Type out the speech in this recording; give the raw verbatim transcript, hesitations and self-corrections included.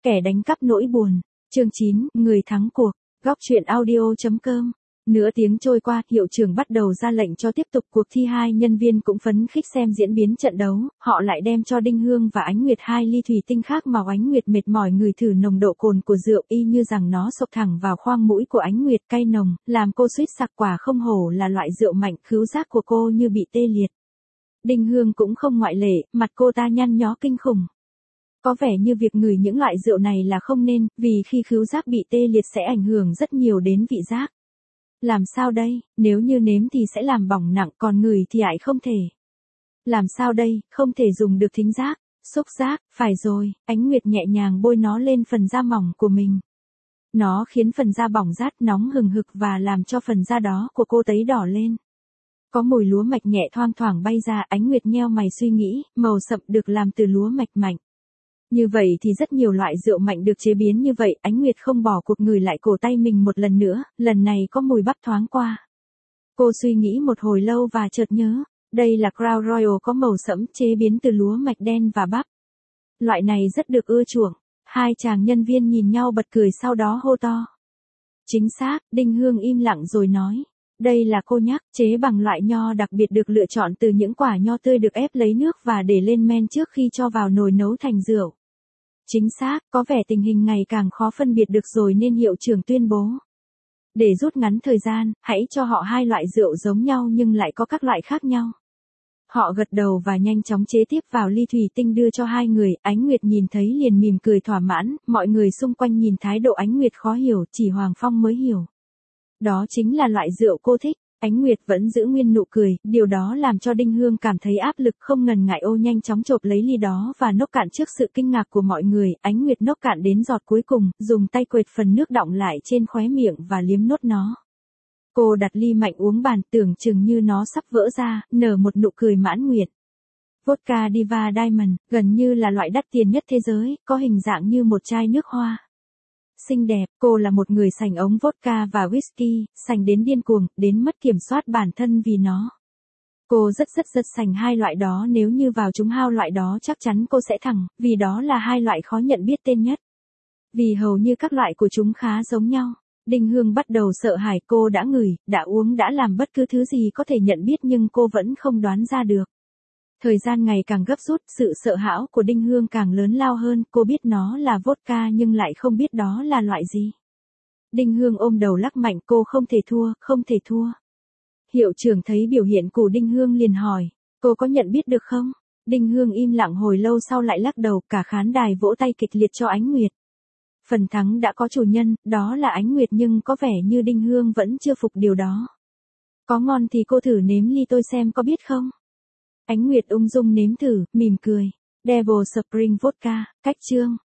Kẻ đánh cắp nỗi buồn. Chương chín, người thắng cuộc. Góc truyện audio chấm com. Nửa tiếng trôi qua, hiệu trưởng bắt đầu ra lệnh cho tiếp tục cuộc thi. Hai nhân viên cũng phấn khích xem diễn biến trận đấu, họ lại đem cho Đinh Hương và Ánh Nguyệt hai ly thủy tinh khác màu. Ánh Nguyệt mệt mỏi ngửi thử nồng độ cồn của rượu, y như rằng nó xộc thẳng vào khoang mũi của Ánh Nguyệt, cay nồng, làm cô suýt sặc. Quả không hổ là loại rượu mạnh, khứu giác của cô như bị tê liệt. Đinh Hương cũng không ngoại lệ, mặt cô ta nhăn nhó kinh khủng. Có vẻ như việc ngửi những loại rượu này là không nên, vì khi khứu giác bị tê liệt sẽ ảnh hưởng rất nhiều đến vị giác. Làm sao đây, nếu như nếm thì sẽ làm bỏng nặng, còn ngửi thì lại không thể. Làm sao đây, không thể dùng được thính giác, xúc giác, phải rồi, Ánh Nguyệt nhẹ nhàng bôi nó lên phần da mỏng của mình. Nó khiến phần da bỏng rát nóng hừng hực và làm cho phần da đó của cô tấy đỏ lên. Có mùi lúa mạch nhẹ thoang thoảng bay ra. Ánh Nguyệt nheo mày suy nghĩ, màu sậm được làm từ lúa mạch mạnh. Như vậy thì rất nhiều loại rượu mạnh được chế biến như vậy. Ánh Nguyệt không bỏ cuộc, ngửi lại cổ tay mình một lần nữa, lần này có mùi bắp thoáng qua. Cô suy nghĩ một hồi lâu và chợt nhớ, đây là Crown Royal có màu sẫm, chế biến từ lúa mạch đen và bắp. Loại này rất được ưa chuộng. Hai chàng nhân viên nhìn nhau bật cười, sau đó hô to. Chính xác, Đinh Hương im lặng rồi nói. Đây là cô nhắc, chế bằng loại nho đặc biệt được lựa chọn từ những quả nho tươi được ép lấy nước và để lên men trước khi cho vào nồi nấu thành rượu. Chính xác, có vẻ tình hình ngày càng khó phân biệt được rồi nên hiệu trưởng tuyên bố. Để rút ngắn thời gian, hãy cho họ hai loại rượu giống nhau nhưng lại có các loại khác nhau. Họ gật đầu và nhanh chóng chế tiếp vào ly thủy tinh đưa cho hai người. Ánh Nguyệt nhìn thấy liền mỉm cười thỏa mãn, mọi người xung quanh nhìn thái độ Ánh Nguyệt khó hiểu, chỉ Hoàng Phong mới hiểu. Đó chính là loại rượu cô thích. Ánh Nguyệt vẫn giữ nguyên nụ cười, điều đó làm cho Đinh Hương cảm thấy áp lực, không ngần ngại ô nhanh chóng chộp lấy ly đó và nốc cạn. Trước sự kinh ngạc của mọi người, Ánh Nguyệt nốc cạn đến giọt cuối cùng, dùng tay quệt phần nước đọng lại trên khóe miệng và liếm nốt nó. Cô đặt ly mạnh uống bàn, tưởng chừng như nó sắp vỡ ra, nở một nụ cười mãn nguyện. Vodka Diva Diamond, gần như là loại đắt tiền nhất thế giới, có hình dạng như một chai nước hoa. Xinh đẹp, cô là một người sành ống vodka và whisky, sành đến điên cuồng, đến mất kiểm soát bản thân vì nó. Cô rất rất rất sành hai loại đó, nếu như vào trúng hao loại đó chắc chắn cô sẽ thẳng, vì đó là hai loại khó nhận biết tên nhất. Vì hầu như các loại của chúng khá giống nhau. Đinh Hương bắt đầu sợ hãi, cô đã ngửi, đã uống, đã làm bất cứ thứ gì có thể nhận biết nhưng cô vẫn không đoán ra được. Thời gian ngày càng gấp rút, sự sợ hãi của Đinh Hương càng lớn lao hơn, cô biết nó là vodka nhưng lại không biết đó là loại gì. Đinh Hương ôm đầu lắc mạnh, cô không thể thua, không thể thua. Hiệu trưởng thấy biểu hiện của Đinh Hương liền hỏi, cô có nhận biết được không? Đinh Hương im lặng hồi lâu sau lại lắc đầu, cả khán đài vỗ tay kịch liệt cho Ánh Nguyệt. Phần thắng đã có chủ nhân, đó là Ánh Nguyệt, nhưng có vẻ như Đinh Hương vẫn chưa phục điều đó. Có ngon thì cô thử nếm ly tôi xem có biết không? Ánh Nguyệt ung dung nếm thử, mỉm cười. Devil Spring Vodka, cách chương.